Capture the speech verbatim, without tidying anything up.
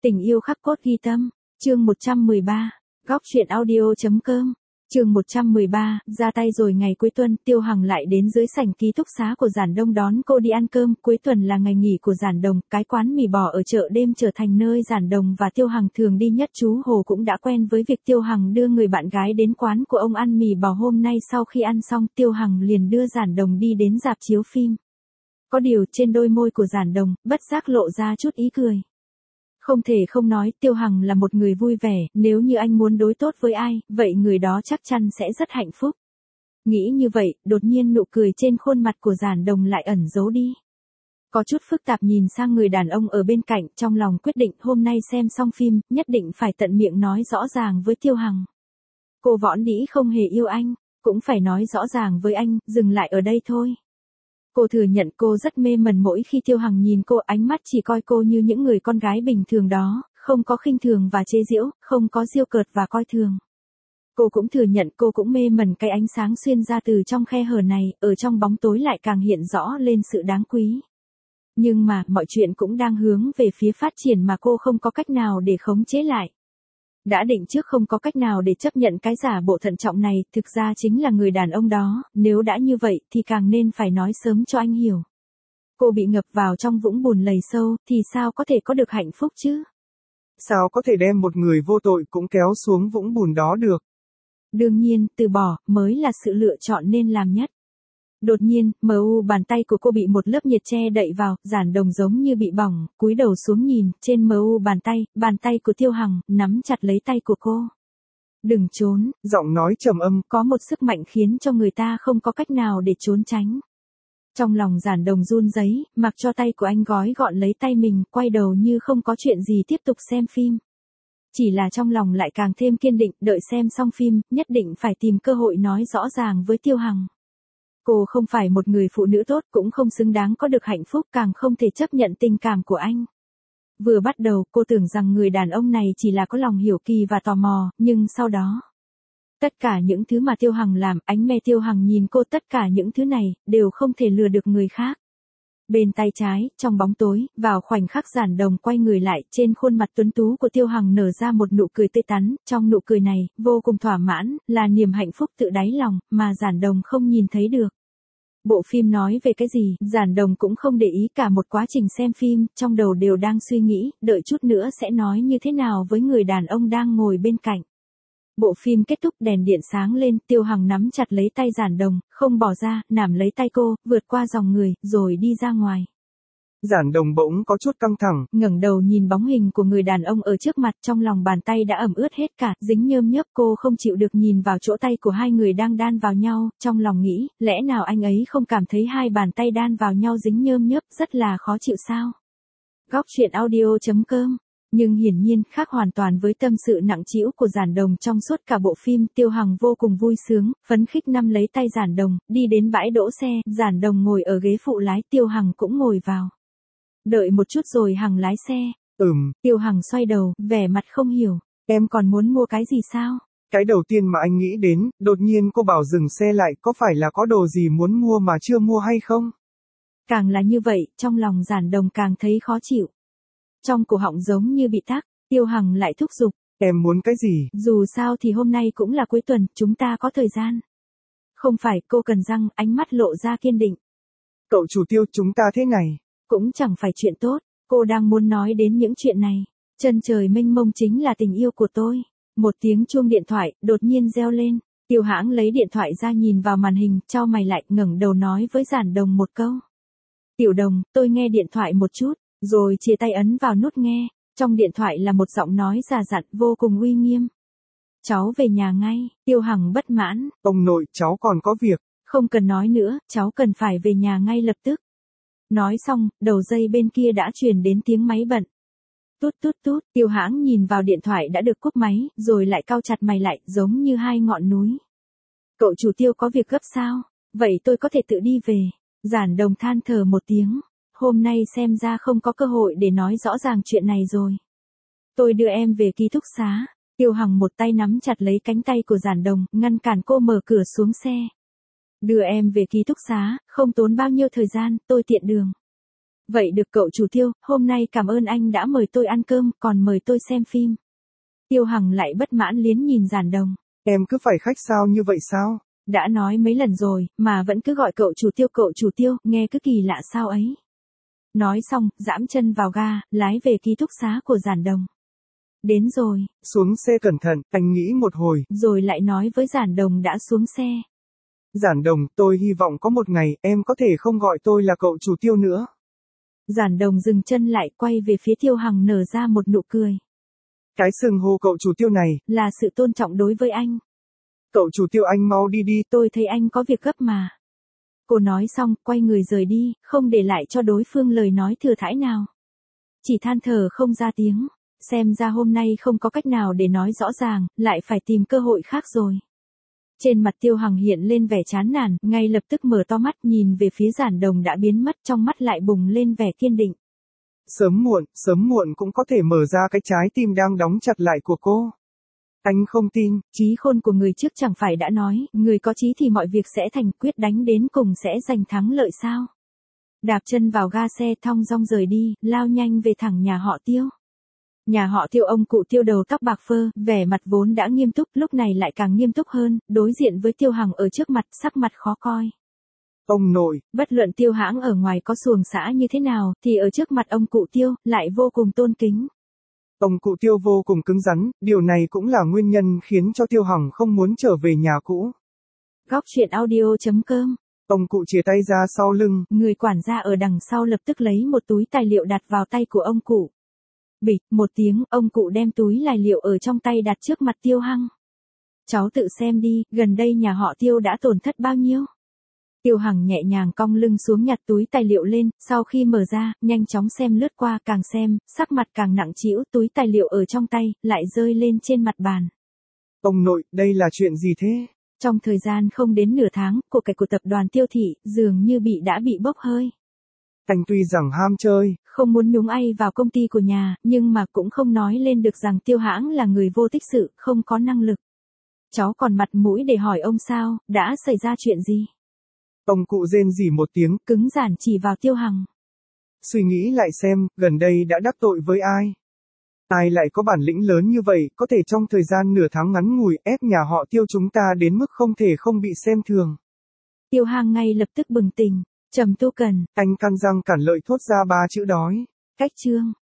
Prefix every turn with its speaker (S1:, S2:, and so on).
S1: Tình yêu khắc cốt ghi tâm, chương một trăm mười ba, góc truyện audio chấm com. Chương một trăm mười ba, ra tay rồi. Ngày cuối tuần, Tiêu Hằng lại đến dưới sảnh ký túc xá của Giản Đông đón cô đi ăn cơm. Cuối tuần là ngày nghỉ của Giản Đồng, cái quán mì bò ở chợ đêm trở thành nơi Giản Đồng và Tiêu Hằng thường đi nhất. Chú Hồ cũng đã quen với việc Tiêu Hằng đưa người bạn gái đến quán của ông ăn mì bò. Hôm nay sau khi ăn xong, Tiêu Hằng liền đưa Giản Đồng đi đến rạp chiếu phim. Có điều trên đôi môi của Giản Đồng, bất giác lộ ra chút ý cười. Không thể không nói, Tiêu Hằng là một người vui vẻ, nếu như anh muốn đối tốt với ai, vậy người đó chắc chắn sẽ rất hạnh phúc. Nghĩ như vậy, đột nhiên nụ cười trên khuôn mặt của Giản Đồng lại ẩn giấu đi. Có chút phức tạp nhìn sang người đàn ông ở bên cạnh, trong lòng quyết định hôm nay xem xong phim, nhất định phải tận miệng nói rõ ràng với Tiêu Hằng. Cô Võ Đĩ không hề yêu anh, cũng phải nói rõ ràng với anh, dừng lại ở đây thôi. Cô thừa nhận cô rất mê mẩn mỗi khi Tiêu Hằng nhìn cô, ánh mắt chỉ coi cô như những người con gái bình thường đó, không có khinh thường và chế giễu, không có giễu cợt và coi thường. Cô cũng thừa nhận cô cũng mê mẩn cái ánh sáng xuyên ra từ trong khe hở này, ở trong bóng tối lại càng hiện rõ lên sự đáng quý. Nhưng mà, mọi chuyện cũng đang hướng về phía phát triển mà cô không có cách nào để khống chế lại. Đã định trước không có cách nào để chấp nhận cái giả bộ thận trọng này, thực ra chính là người đàn ông đó, nếu đã như vậy thì càng nên phải nói sớm cho anh hiểu. Cô bị ngập vào trong vũng bùn lầy sâu, thì sao có thể có được hạnh phúc chứ?
S2: Sao có thể đem một người vô tội cũng kéo xuống vũng bùn đó được?
S1: Đương nhiên, từ bỏ, mới là sự lựa chọn nên làm nhất. Đột nhiên, mờ u bàn tay của cô bị một lớp nhiệt che đậy vào, Giản Đồng giống như bị bỏng, cúi đầu xuống nhìn, trên mờ u bàn tay, bàn tay của Tiêu Hằng, nắm chặt lấy tay của cô. Đừng trốn,
S2: giọng nói trầm âm,
S1: có một sức mạnh khiến cho người ta không có cách nào để trốn tránh. Trong lòng Giản Đồng run rẩy, mặc cho tay của anh gói gọn lấy tay mình, quay đầu như không có chuyện gì tiếp tục xem phim. Chỉ là trong lòng lại càng thêm kiên định, đợi xem xong phim, nhất định phải tìm cơ hội nói rõ ràng với Tiêu Hằng. Cô không phải một người phụ nữ tốt, cũng không xứng đáng có được hạnh phúc, càng không thể chấp nhận tình cảm của anh. Vừa bắt đầu, cô tưởng rằng người đàn ông này chỉ là có lòng hiểu kỳ và tò mò, nhưng sau đó, tất cả những thứ mà Tiêu Hằng làm, ánh me Tiêu Hằng nhìn cô, tất cả những thứ này, đều không thể lừa được người khác. Bên tay trái, trong bóng tối, vào khoảnh khắc Giản Đồng quay người lại, trên khuôn mặt tuấn tú của Tiêu Hằng nở ra một nụ cười tươi tắn, trong nụ cười này, vô cùng thỏa mãn, là niềm hạnh phúc tự đáy lòng, mà Giản Đồng không nhìn thấy được. Bộ phim nói về cái gì, Giản Đồng cũng không để ý, cả một quá trình xem phim, trong đầu đều đang suy nghĩ, đợi chút nữa sẽ nói như thế nào với người đàn ông đang ngồi bên cạnh. Bộ phim kết thúc, đèn điện sáng lên, Tiêu Hằng nắm chặt lấy tay Giản Đồng, không bỏ ra, nắm lấy tay cô, vượt qua dòng người, rồi đi ra ngoài.
S2: Giản Đồng bỗng có chút căng thẳng,
S1: ngẩng đầu nhìn bóng hình của người đàn ông ở trước mặt, trong lòng bàn tay đã ẩm ướt hết cả, dính nhơm nhớp. Cô không chịu được nhìn vào chỗ tay của hai người đang đan vào nhau, trong lòng nghĩ, lẽ nào anh ấy không cảm thấy hai bàn tay đan vào nhau dính nhơm nhớp, rất là khó chịu sao? Góc truyện audio chấm com. Nhưng hiển nhiên, khác hoàn toàn với tâm sự nặng trĩu của Giản Đồng trong suốt cả bộ phim. Tiêu Hằng vô cùng vui sướng, phấn khích nắm lấy tay Giản Đồng, đi đến bãi đỗ xe, Giản Đồng ngồi ở ghế phụ lái, Tiêu Hằng cũng ngồi vào. Đợi một chút rồi Hằng lái xe.
S2: Ừm.
S1: Tiêu Hằng xoay đầu, vẻ mặt không hiểu, em còn muốn mua cái gì sao?
S2: Cái đầu tiên mà anh nghĩ đến, đột nhiên cô bảo dừng xe lại, có phải là có đồ gì muốn mua mà chưa mua hay không?
S1: Càng là như vậy, trong lòng Giản Đồng càng thấy khó chịu. Trong cổ họng giống như bị tắc, Tiêu Hằng lại thúc giục.
S2: Em muốn cái gì?
S1: Dù sao thì hôm nay cũng là cuối tuần, chúng ta có thời gian. Không phải, cô cần răng, ánh mắt lộ ra kiên định.
S2: Cậu chủ Tiêu, chúng ta thế này.
S1: Cũng chẳng phải chuyện tốt, cô đang muốn nói đến những chuyện này. Chân trời mênh mông chính là tình yêu của tôi. Một tiếng chuông điện thoại, đột nhiên reo lên. Tiêu Hãng lấy điện thoại ra nhìn vào màn hình, chau mày lại, ngẩng đầu nói với Giản Đồng một câu. Tiểu Đồng, tôi nghe điện thoại một chút, rồi chia tay ấn vào nút nghe. Trong điện thoại là một giọng nói già dặn, vô cùng uy nghiêm. Cháu về nhà ngay. Tiêu Hằng bất mãn.
S2: Ông nội, cháu còn có việc.
S1: Không cần nói nữa, cháu cần phải về nhà ngay lập tức. Nói xong, đầu dây bên kia đã truyền đến tiếng máy bận. Tút tút tút, Tiêu Hãng nhìn vào điện thoại đã được cúp máy, rồi lại cau chặt mày lại, giống như hai ngọn núi. Cậu chủ Tiêu có việc gấp sao? Vậy tôi có thể tự đi về. Giản Đồng than thở một tiếng. Hôm nay xem ra không có cơ hội để nói rõ ràng chuyện này rồi. Tôi đưa em về ký túc xá. Tiêu Hằng một tay nắm chặt lấy cánh tay của Giản Đồng, ngăn cản cô mở cửa xuống xe. Đưa em về ký túc xá, không tốn bao nhiêu thời gian, tôi tiện đường. Vậy được cậu chủ Tiêu, hôm nay cảm ơn anh đã mời tôi ăn cơm, còn mời tôi xem phim. Tiêu Hằng lại bất mãn liếc nhìn Giản Đồng.
S2: Em cứ phải khách sao như vậy sao?
S1: Đã nói mấy lần rồi, mà vẫn cứ gọi cậu chủ Tiêu cậu chủ Tiêu, nghe cứ kỳ lạ sao ấy. Nói xong, giẫm chân vào ga, lái về ký túc xá của Giản Đồng. Đến rồi.
S2: Xuống xe cẩn thận, anh nghĩ một hồi.
S1: Rồi lại nói với Giản Đồng đã xuống xe.
S2: Giản Đồng, tôi hy vọng có một ngày em có thể không gọi tôi là cậu chủ Tiêu nữa.
S1: Giản Đồng dừng chân lại, quay về phía Tiêu Hằng nở ra một nụ cười.
S2: Cái xưng hô cậu chủ Tiêu này
S1: là sự tôn trọng đối với anh.
S2: Cậu chủ Tiêu anh mau đi đi.
S1: Tôi thấy anh có việc gấp mà. Cô nói xong, quay người rời đi, không để lại cho đối phương lời nói thừa thãi nào. Chỉ than thở không ra tiếng, xem ra hôm nay không có cách nào để nói rõ ràng, lại phải tìm cơ hội khác rồi. Trên mặt Tiêu Hằng hiện lên vẻ chán nản, ngay lập tức mở to mắt nhìn về phía Giản Đồng đã biến mất, trong mắt lại bùng lên vẻ kiên định.
S2: Sớm muộn, sớm muộn cũng có thể mở ra cái trái tim đang đóng chặt lại của cô. Anh không tin.
S1: Trí khôn của người trước chẳng phải đã nói, người có trí thì mọi việc sẽ thành, quyết đánh đến cùng sẽ giành thắng lợi sao. Đạp chân vào ga xe thong dong rời đi, lao nhanh về thẳng nhà họ Tiêu. Nhà họ Tiêu ông cụ Tiêu đầu tóc bạc phơ, vẻ mặt vốn đã nghiêm túc, lúc này lại càng nghiêm túc hơn, đối diện với Tiêu Hằng ở trước mặt, sắc mặt khó coi.
S2: Ông nội,
S1: bất luận Tiêu Hãng ở ngoài có xuồng xã như thế nào, thì ở trước mặt ông cụ Tiêu, lại vô cùng tôn kính.
S2: Ông cụ Tiêu vô cùng cứng rắn, điều này cũng là nguyên nhân khiến cho Tiêu Hằng không muốn trở về nhà cũ.
S1: Góc truyện audio chấm com.
S2: Ông cụ chìa tay ra sau lưng.
S1: Người quản gia ở đằng sau lập tức lấy một túi tài liệu đặt vào tay của ông cụ. Bịch, một tiếng, ông cụ đem túi tài liệu ở trong tay đặt trước mặt Tiêu Hằng. Cháu tự xem đi, gần đây nhà họ Tiêu đã tổn thất bao nhiêu? Tiêu Hằng nhẹ nhàng cong lưng xuống nhặt túi tài liệu lên, sau khi mở ra, nhanh chóng xem lướt qua, càng xem, sắc mặt càng nặng trĩu, túi tài liệu ở trong tay, lại rơi lên trên mặt bàn.
S2: Ông nội, đây là chuyện gì thế?
S1: Trong thời gian không đến nửa tháng, của cải của tập đoàn Tiêu Thị, dường như bị đã bị bốc hơi.
S2: Anh tuy rằng ham chơi,
S1: không muốn nhúng tay vào công ty của nhà, nhưng mà cũng không nói lên được rằng Tiêu Hãng là người vô tích sự, không có năng lực. Cháu còn mặt mũi để hỏi ông sao, đã xảy ra chuyện gì?
S2: Ông cụ rên rỉ một tiếng,
S1: cứng rắn chỉ vào Tiêu Hằng.
S2: Suy nghĩ lại xem, gần đây đã đắc tội với ai? Ai lại có bản lĩnh lớn như vậy, có thể trong thời gian nửa tháng ngắn ngủi ép nhà họ Tiêu chúng ta đến mức không thể không bị xem thường.
S1: Tiêu Hằng ngay lập tức bừng tỉnh, Trầm Tu Cần.
S2: Anh căn răng cản lợi thốt ra ba chữ đói.
S1: Cách chương.